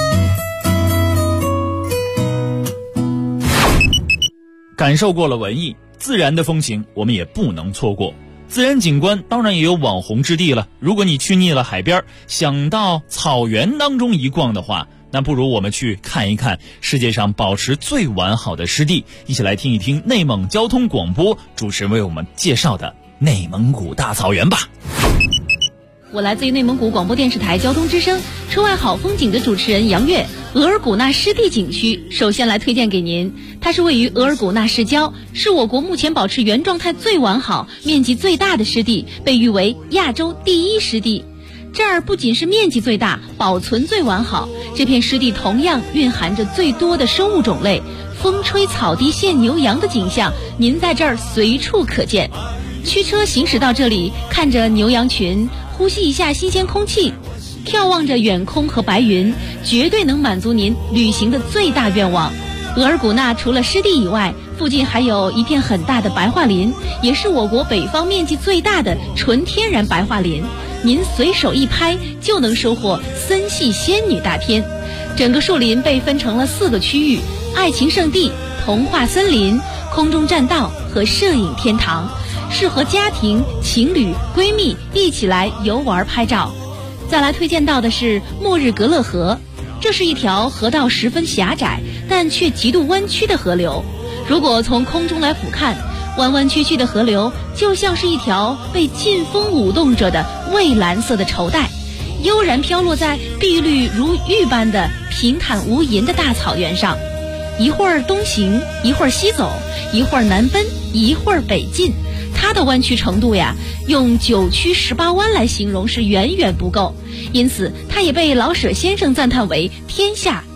感受过了文艺自然的风情，我们也不能错过。自然景观当然也有网红之地了。如果你去腻了海边，想到草原当中一逛的话，那不如我们去看一看世界上保持最完好的湿地，一起来听一听内蒙交通广播主持人为我们介绍的内蒙古大草原吧。 我来自于内蒙古广播电视台交通之声，车外好风景的主持人杨月。额尔古纳湿地景区首先来推荐给您，它是位于额尔古纳市郊，是我国目前保持原状态最完好、面积最大的湿地，被誉为亚洲第1湿地。这儿不仅是面积最大，保存最完好，这片湿地同样蕴含着最多的生物种类，风吹草低见牛羊的景象，您在这儿随处可见。驱车行驶到这里，看着牛羊群，呼吸一下新鲜空气，眺望着远空和白云，绝对能满足您旅行的最大愿望。额尔古纳除了湿地以外，附近还有一片很大的白桦林，也是我国北方面积最大的纯天然白桦林。您随手一拍就能收获森系仙女大片。整个树林被分成了4个区域：爱情圣地、童话森林、空中栈道和摄影天堂，适合家庭、情侣、闺蜜一起来游玩拍照。再来推荐到的是末日格勒河，这是一条河道十分狭窄但却极度弯曲的河流。如果从空中来俯瞰，弯弯曲曲的河流就像是一条被劲风舞动着的蔚蓝色的绸带，悠然飘落在碧绿如玉般的平坦无垠的大草原上，一会儿东行，一会儿西走，一会儿南奔，一会儿北进。它的弯曲程度呀，用9曲18弯来形容是远远不够，因此它也被老舍先生赞叹为天下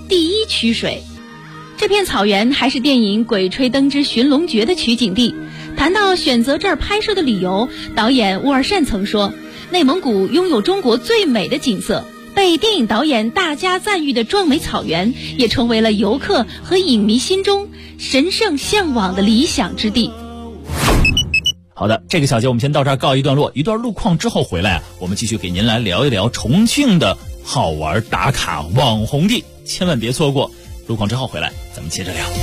第一曲水。这片草原还是电影《鬼吹灯之寻龙诀》的取景地。谈到选择这儿拍摄的理由，导演乌尔善曾说，内蒙古拥有中国最美的景色，被电影导演大加赞誉的壮美草原也成为了游客和影迷心中神圣向往的理想之地。 好的，这个小节我们先到这儿告一段落，一段路况之后回来我们继续给您来聊一聊重庆的好玩打卡网红地，千万别错过。路况之后回来咱们接着聊。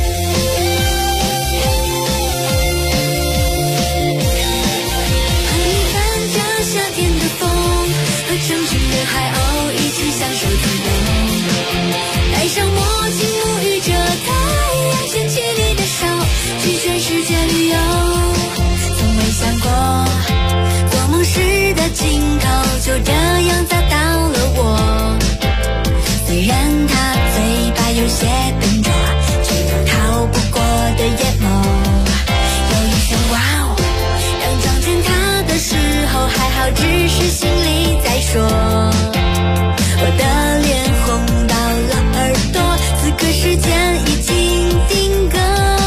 成群的海鸥一起享受自由，戴上墨镜沐浴着太阳，牵起你的手，去全世界旅游。从未想过做梦时的尽头就这样找到了我，虽然它嘴巴有些笨拙，却有逃不过的眼眸。有一声哇哦，让撞见它的时候还好只是心里在说，我的脸红到了耳朵，此刻时间已经定格，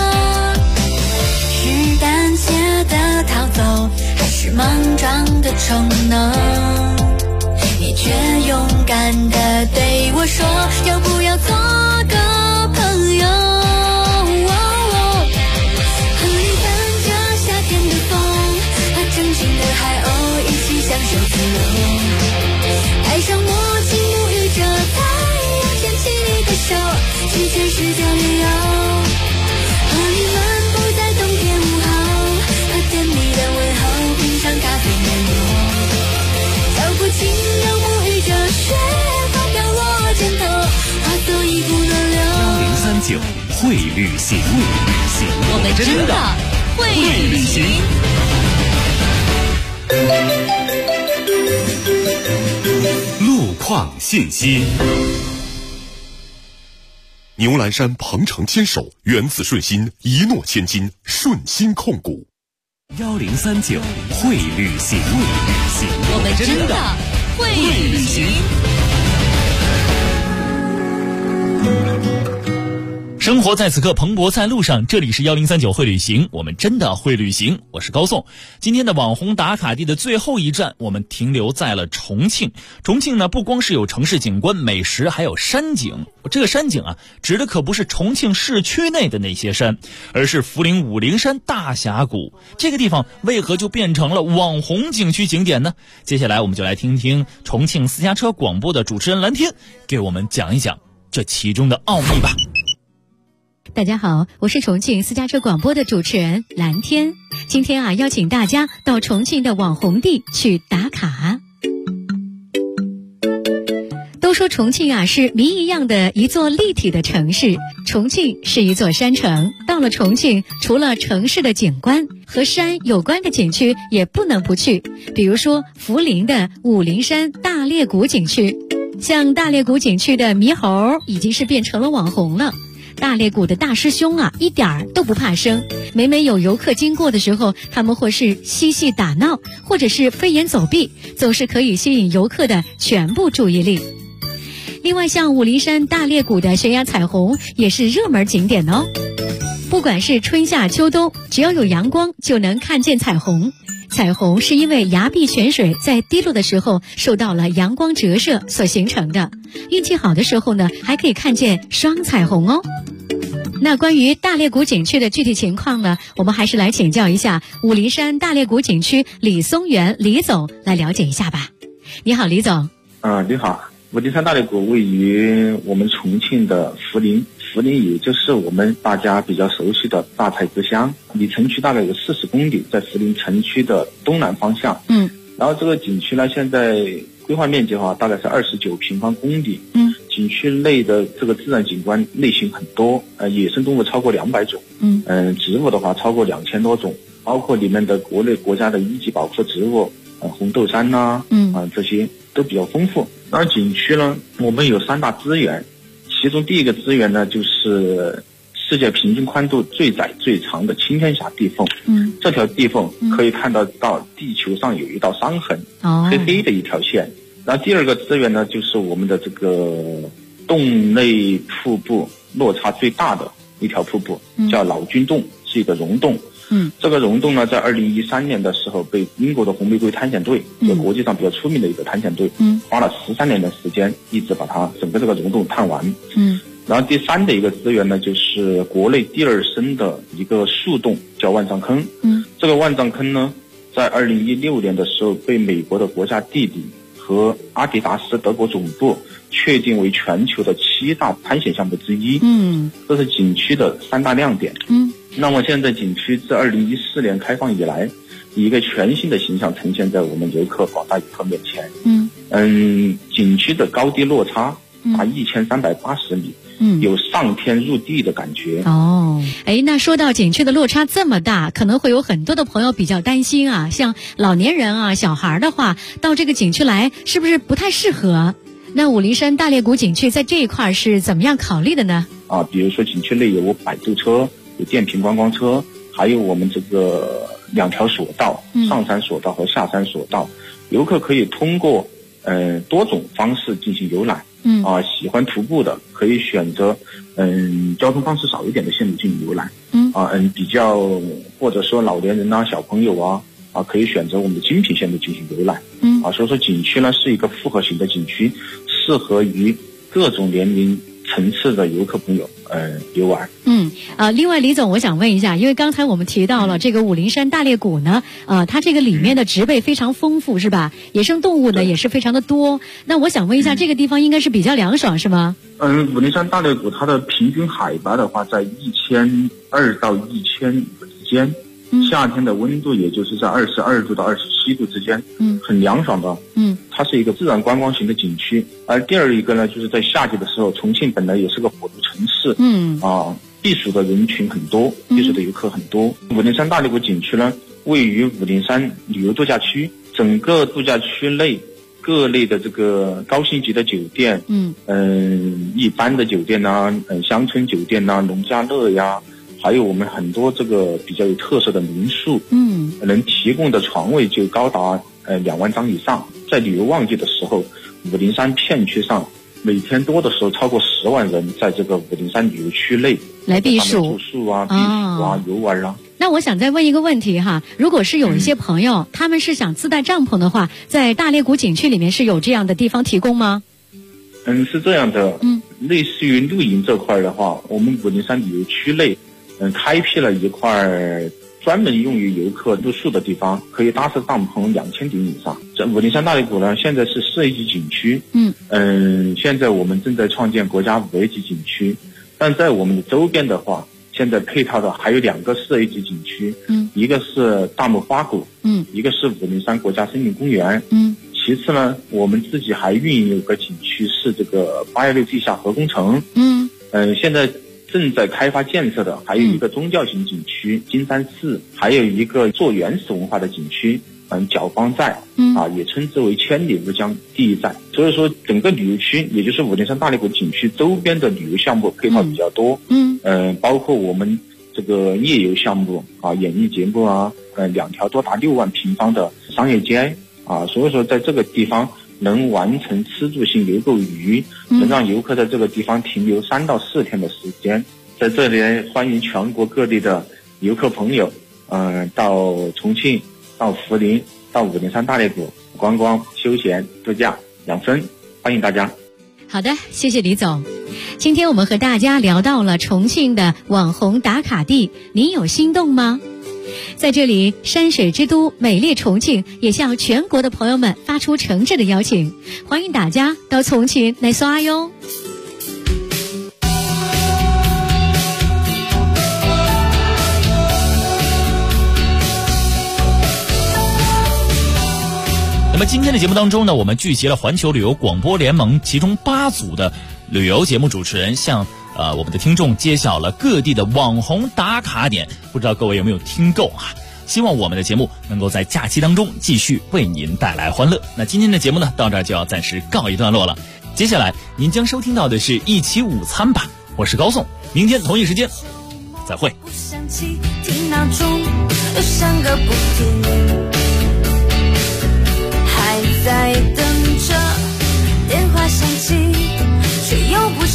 是胆怯的逃走，还是莽撞的冲能？你却勇敢地对我说，要不要做个朋友？和你伴着夏天的风，和成群的海鸥一起享受自由，戴上墨镜沐浴着太阳，牵起你的手，去全世界旅游。和你漫步在冬天午后，和甜蜜的问候，品尝咖啡面膜，脚步轻柔沐浴着雪花飘落肩头，化作一股暖流。 1039会旅行， 我们真的会旅行。 路况信息。牛栏山鹏程牵手，缘自顺心，一诺千金，顺心控股。1039会旅行， 我们真的会旅行。 生活在此刻，蓬勃在路上。这里是1039会旅行，我们真的会旅行。我是高颂。今天的网红打卡地的最后一站，我们停留在了重庆。重庆呢，不光是有城市景观、美食，还有山景。这个山景啊，指的可不是重庆市区内的那些山，而是涪陵武陵山大峡谷。这个地方为何就变成了网红景区景点呢？接下来我们就来听听重庆私家车广播的主持人蓝天给我们讲一讲这其中的奥秘吧。 大家好，我是重庆私家车广播的主持人蓝天。今天邀请大家到重庆的网红地去打卡。都说重庆是谜一样的一座立体的城市。重庆是一座山城，到了重庆，除了城市的景观，和山有关的景区也不能不去。比如说涪陵的武陵山大裂谷景区，像大裂谷景区的猕猴已经是变成了网红了。大裂谷的大师兄一点儿都不怕生，每有游客经过的时候，他们或是嬉戏打闹，或者是飞檐走壁，总是可以吸引游客的全部注意力。另外像武陵山大裂谷的悬崖彩虹也是热门景点哦。不管是春夏秋冬，只要有阳光就能看见彩虹。彩虹是因为崖壁泉水在滴落的时候受到了阳光折射所形成的，运气好的时候呢，还可以看见双彩虹哦。那关于大裂谷景区的具体情况呢，我们还是来请教一下武陵山大裂谷景区李松元李总来了解一下吧。你好，李总。 你好。武陵山大裂谷位于我们重庆的涪陵，涪陵也就是我们大家比较熟悉的大菜之乡，离城区大概有40公里，在涪陵城区的东南方向。然后这个景区呢，现在规划面积的话大概是29平方公里。景区内的这个自然景观类型很多，野生动物超过200种，植物的话超过2000多种，包括里面的国内国家的一级保护植物，红豆杉这些都比较丰富。而景区呢，我们有3大资源，其中第一个资源呢，就是世界平均宽度最窄最长的青天峡地缝。这条地缝可以看到地球上有一道伤痕，黑黑的一条线。然后第二个资源呢，就是我们的这个洞内瀑布落差最大的一条瀑布，叫老君洞，是一个溶洞。这个溶洞呢，在2013年的时候被英国的红玫瑰探险队，就国际上比较出名的一个探险队，花了13年的时间，一直把它整个这个溶洞探完。然后第三的一个资源呢，就是国内第二深的一个树洞，叫万丈坑。这个万丈坑呢，在2016年的时候被美国的国家地理和阿迪达斯德国总部确定为全球的7大探险项目之一。这是景区的3大亮点。那么现在景区自2014年开放以来，以一个全新的形象呈现在我们广大游客面前。景区的高低落差达1380米。有上天入地的感觉。 那说到景区的落差这么大，可能会有很多的朋友比较担心啊，像老年人啊、小孩的话，到这个景区来是不是不太适合？那武陵山大裂谷景区在这一块是怎么样考虑的呢？ 比如说景区内有摆渡车，有电瓶观光车，还有我们这个2条索道，上山索道和下山索道，游客可以通过多种方式进行游览。喜欢徒步的可以选择交通方式少一点的线路进行游览。比较或者说老年人啊、小朋友啊可以选择我们的精品线路进行游览。所以说景区呢是一个复合型的景区，适合于各种年龄层次的游客朋友游玩。 另外李总，我想问一下，因为刚才我们提到了这个武陵山大裂谷呢，它这个里面的植被非常丰富，是吧？野生动物呢也是非常的多。那我想问一下，这个地方应该是比较凉爽，是吗？ 武陵山大裂谷它的平均海拔的话在1200到1500之间。夏天的温度也就是在22度到27度之间，很凉爽的。它是一个自然观光型的景区。而第二一个呢，就是在夏季的时候，重庆本来也是个火炉城市，避暑的人群很多，避暑的游客很多。武陵山大裂谷景区呢，位于武陵山旅游度假区，整个度假区内各类的这个高星级的酒店，一般的酒店呐，乡村酒店呐，农家乐呀。还有我们很多这个比较有特色的民宿，能提供的床位就高达2万张以上。在旅游旺季的时候，武陵山片区上每天多的时候超过10万人在这个武陵山旅游区内来避暑、 住宿啊、避暑啊、游玩啊。 那我想再问一个问题哈，如果是有一些朋友，他们是想自带帐篷的话，在大裂谷景区里面是有这样的地方提供吗？ 是这样的。类似于露营这块的话，我们武陵山旅游区内开辟了一块专门用于游客露宿的地方，可以搭设帐篷2000顶以上。这武陵山大裂谷呢，现在是4A级景区。现在我们正在创建国家5A级景区，但在我们的周边的话，现在配套的还有2个4A级景区。一个是大木花谷，一个是武陵山国家森林公园。其次呢，我们自己还运营有个景区是这个816地下核工程。现在正在开发建设的还有一个宗教型景区金山寺，还有一个做原始文化的景区角坊寨，也称之为千里乌江第一寨。所以说整个旅游区也就是武陵山大裂谷景区周边的旅游项目配套比较多。包括我们这个夜游项目演艺节目2条多达6万平方的商业街所以说在这个地方能完成吃住行游购娱，能让游客在这个地方停留3到4天的时间。在这里欢迎全国各地的游客朋友到重庆、到涪陵、到武陵山大裂谷观光、休闲、度假、养生，欢迎大家。 好的，谢谢李总。今天我们和大家聊到了重庆的网红打卡地，您有心动吗？在这里，山水之都美丽重庆也向全国的朋友们发出诚挚的邀请，欢迎大家到重庆来耍哟。 那么今天的节目当中呢，我们聚集了环球旅游广播联盟其中8组的旅游节目主持人，向我们的听众揭晓了各地的网红打卡点，不知道各位有没有听够啊？希望我们的节目能够在假期当中继续为您带来欢乐。那今天的节目呢，到这儿就要暂时告一段落了。接下来您将收听到的是一起午餐吧，我是高颂，明天同一时间再会。 听闹钟又响个不停，还在等着电话响起，却又不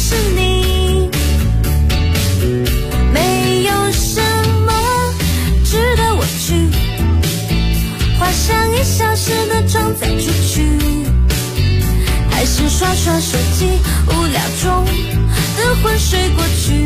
像一小时的妆再出去，还是刷刷手机，无聊中的昏睡过去。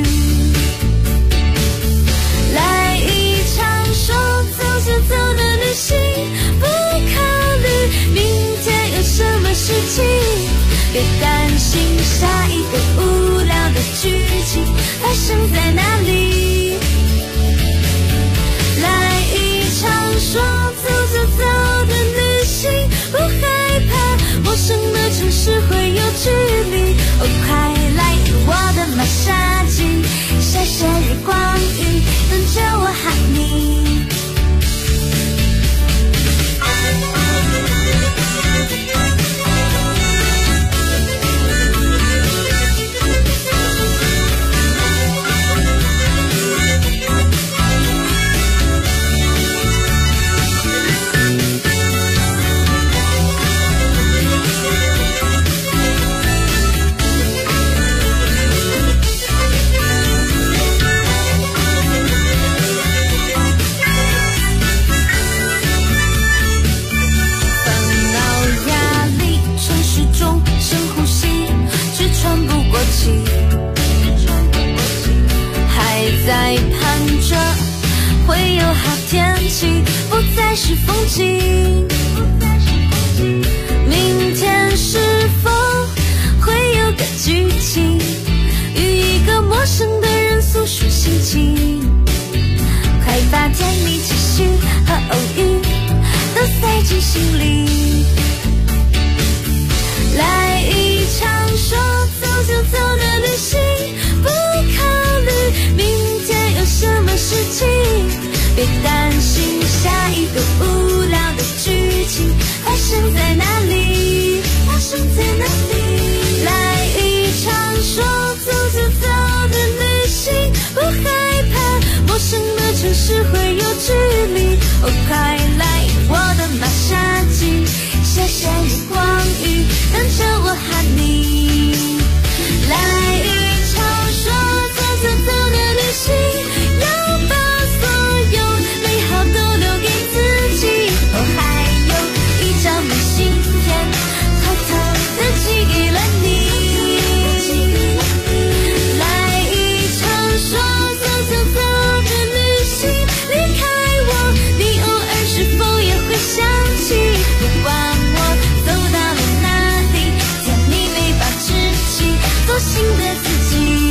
来一场说走就走的旅行，不考虑明天有什么事情，别担心下一个无聊的剧情发生在哪里。来一场说走就走的旅行，不害怕陌生的城市会有距离。哦，快来我的马杀鸡，晒晒日光浴，等着我喊你。还在盼着会有好天气，不再是风景。明天是否会有个剧情，与一个陌生的人诉说心情，快把甜蜜期许和偶遇都塞进心里。来一场说走就走的旅行，不考虑明天有什么事情，别担心下一个无聊的剧情发生在哪里，发生在哪里。来一场说走就走的旅行，不害怕陌生的城市会有距离。哦，快来我的马杀鸡，晒晒日光浴，等着我喊你。来一场说走就走的旅行，要把所有美好都留给自己。哦，还有一张明信片，偷偷的寄给了你。来一场说走就走的旅行，离开我，你偶尔是否也会想起？不管我走到了哪里，甜蜜没保持起，做新的自己。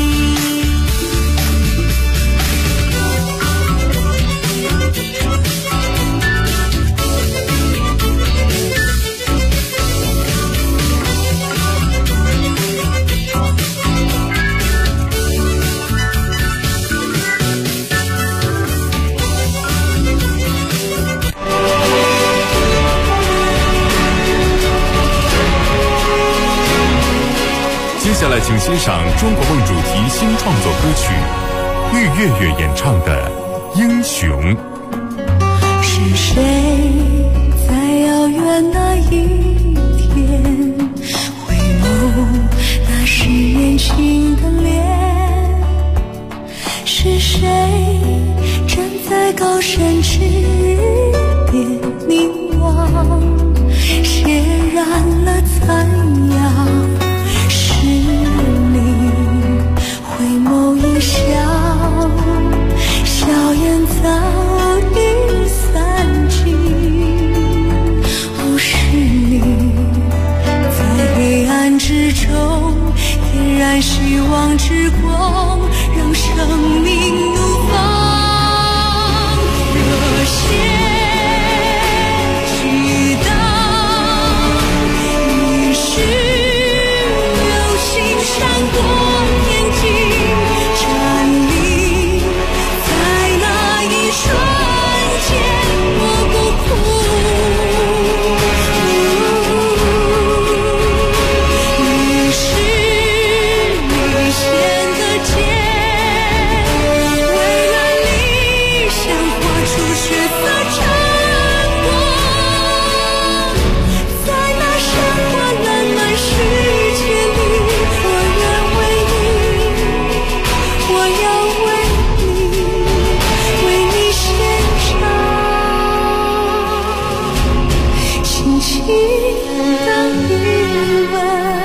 接下来请欣赏中国梦主题新创作歌曲玉月月演唱的《英雄》。 是谁在遥远那一天回眸那时年轻的脸？是谁站在高山之巅凝望，血染了残阳？是你回眸一笑，笑颜早已散尽。 情的余温。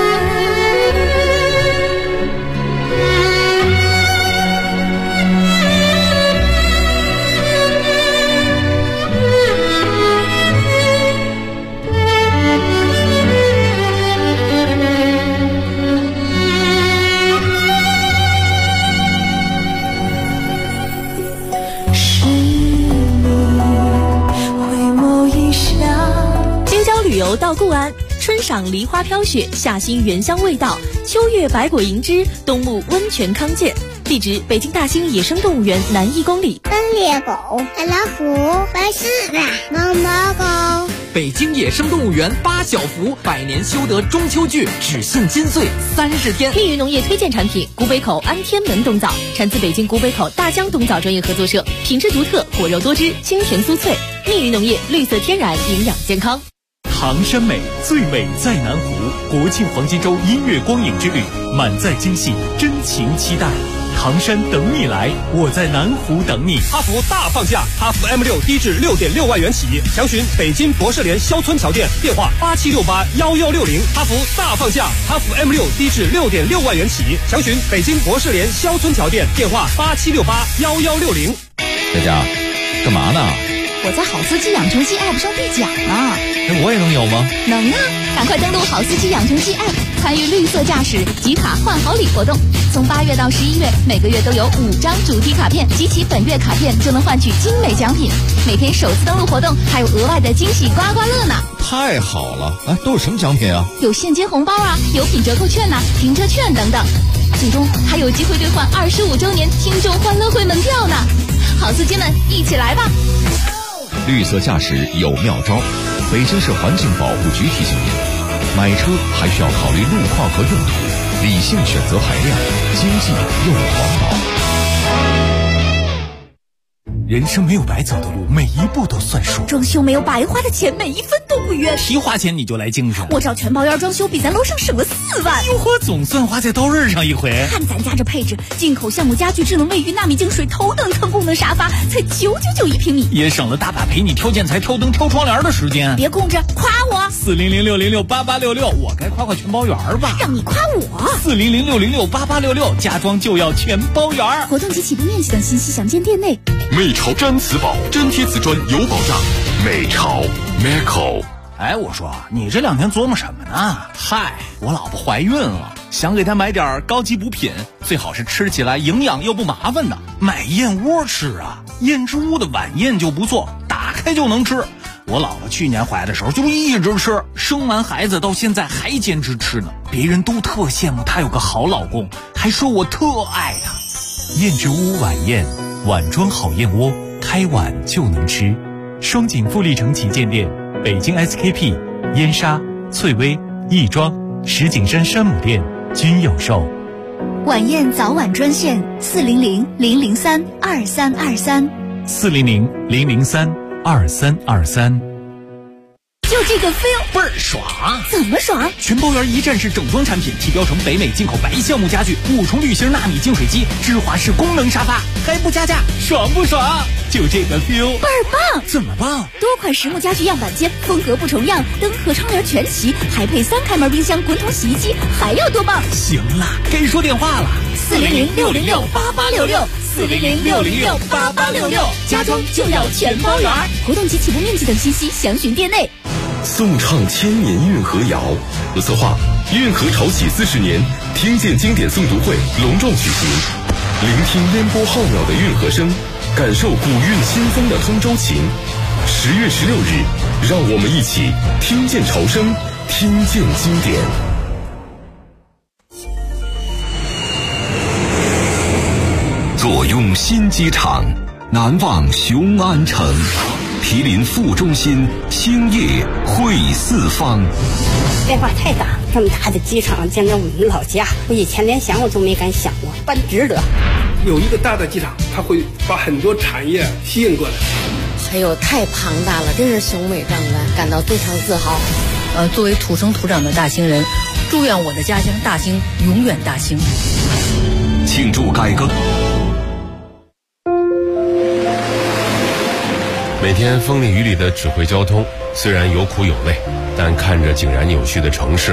到固安，春赏梨花飘雪，夏兴原香味道，秋月百果盈枝，冬沐温泉康健。地址：北京大兴野生动物园南1公里。 跟猎狗、白老虎、白狮子、毛毛狗。 北京野生动物园8小福百年修得中秋剧只限金穗30天。 密云农业推荐产品：古北口安天门冬枣，产自北京古北口大江冬枣专业合作社，品质独特，果肉多汁，清甜酥脆。密云农业，绿色天然，营养健康。 唐山美，最美在南湖。国庆黄金周音乐光影之旅，满载惊喜，真情期待。唐山等你来，我在南湖等你。 哈弗大放价，哈弗 M6低至6.6万元起，详询北京博士联肖村桥店，电话87681160。哈弗大放价，哈弗 M6低至6.6万元起，详询北京博士联肖村桥店，电话87681160。 佳佳，干嘛呢？ 我在好司机养成记 App 上兑奖呢。 那我也能有吗？ 能啊！赶快登录好司机养成记 App， 参与绿色驾驶集卡换好礼活动。从8月到11月，每个月都有5张主题卡片，集齐本月卡片就能换取精美奖品。每天首次登录活动还有额外的惊喜刮刮乐呢！ 太好了！哎，都有什么奖品啊？ 有现金红包啊，有品折扣券啊，停车券等等。最终还有机会兑换25周年听众欢乐会门票呢！好司机们，一起来吧！ 绿色驾驶有妙招，北京市环境保护局提醒您：买车还需要考虑路况和用途，理性选择排量，经济又环保。 人生没有白走的路，每一步都算数。 装修没有白花的钱，每一分都不冤。 一花钱你就来精神。 我找全包院装修，比咱楼上省了4万。 哟呵，总算花在刀刃上一回。 看咱家这配置，进口橡木家具、智能卫浴、纳米净水、头等舱功能沙发，才999一平米， 也省了大把陪你挑建材、挑灯、挑窗帘的时间。 别空着，夸我 ！400668866，我该夸全包园吧？ 让你夸我 ！400668866，家装就要全包园。 活动及起步面积等信息详见店内。 美潮毡瓷宝，真贴瓷砖有保障。美潮 Meco。 哎，我说你这2天琢磨什么呢？嗨，我老婆怀孕了，想给她买点高级补品，最好是吃起来营养又不麻烦的。买燕窝吃啊，燕之屋的晚宴就不错，打开就能吃。我老婆去年怀的时候就一直吃，生完孩子到现在还坚持吃呢。别人都特羡慕她有个好老公，还说我特爱她。燕之屋晚宴，碗装好燕窝，开碗就能吃。双井富力城旗舰店，北京 SKP、燕莎、翠微、亦庄、石景山山姆店均有售。 晚宴早晚专线400-003-2323。 400-003-2323。 就这个 feel 倍儿爽！ 怎么爽？ 全包园一站式整装产品，提标成北美进口白橡木家具，5重滤芯纳米净水机，芝华士功能沙发，还不加价，爽不爽？就这个 feel 倍儿棒！ 怎么棒？ 多款实木家具样板间，风格不重样，灯和窗帘全齐，还配3开门冰箱、滚筒洗衣机，还要多棒？ 行了，该说电话了 ，400-606-8866，400-606-8866，家装就要全包园。活动及起步面积等信息详询店内。 颂唱千年运河谣，策划运河潮起40年，听见经典诵读会隆重举行，聆听烟波浩渺的运河声，感受古韵新风的通州情。10月16日，让我们一起听见潮声，听见经典。坐拥新机场，难忘雄安城。毗邻副中心，兴业汇四方。 变化太大，这么大的机场，将在我们老家，我以前连想我都没敢想过，办值得。 有一个大的机场，它会把很多产业吸引过来。 哎呦，太庞大了，真是雄伟壮观，感到非常自豪。作为土生土长的大兴人，祝愿我的家乡大兴永远大兴。 庆祝改革。 每天风里雨里的指挥交通，虽然有苦有累，但看着井然有序的城市，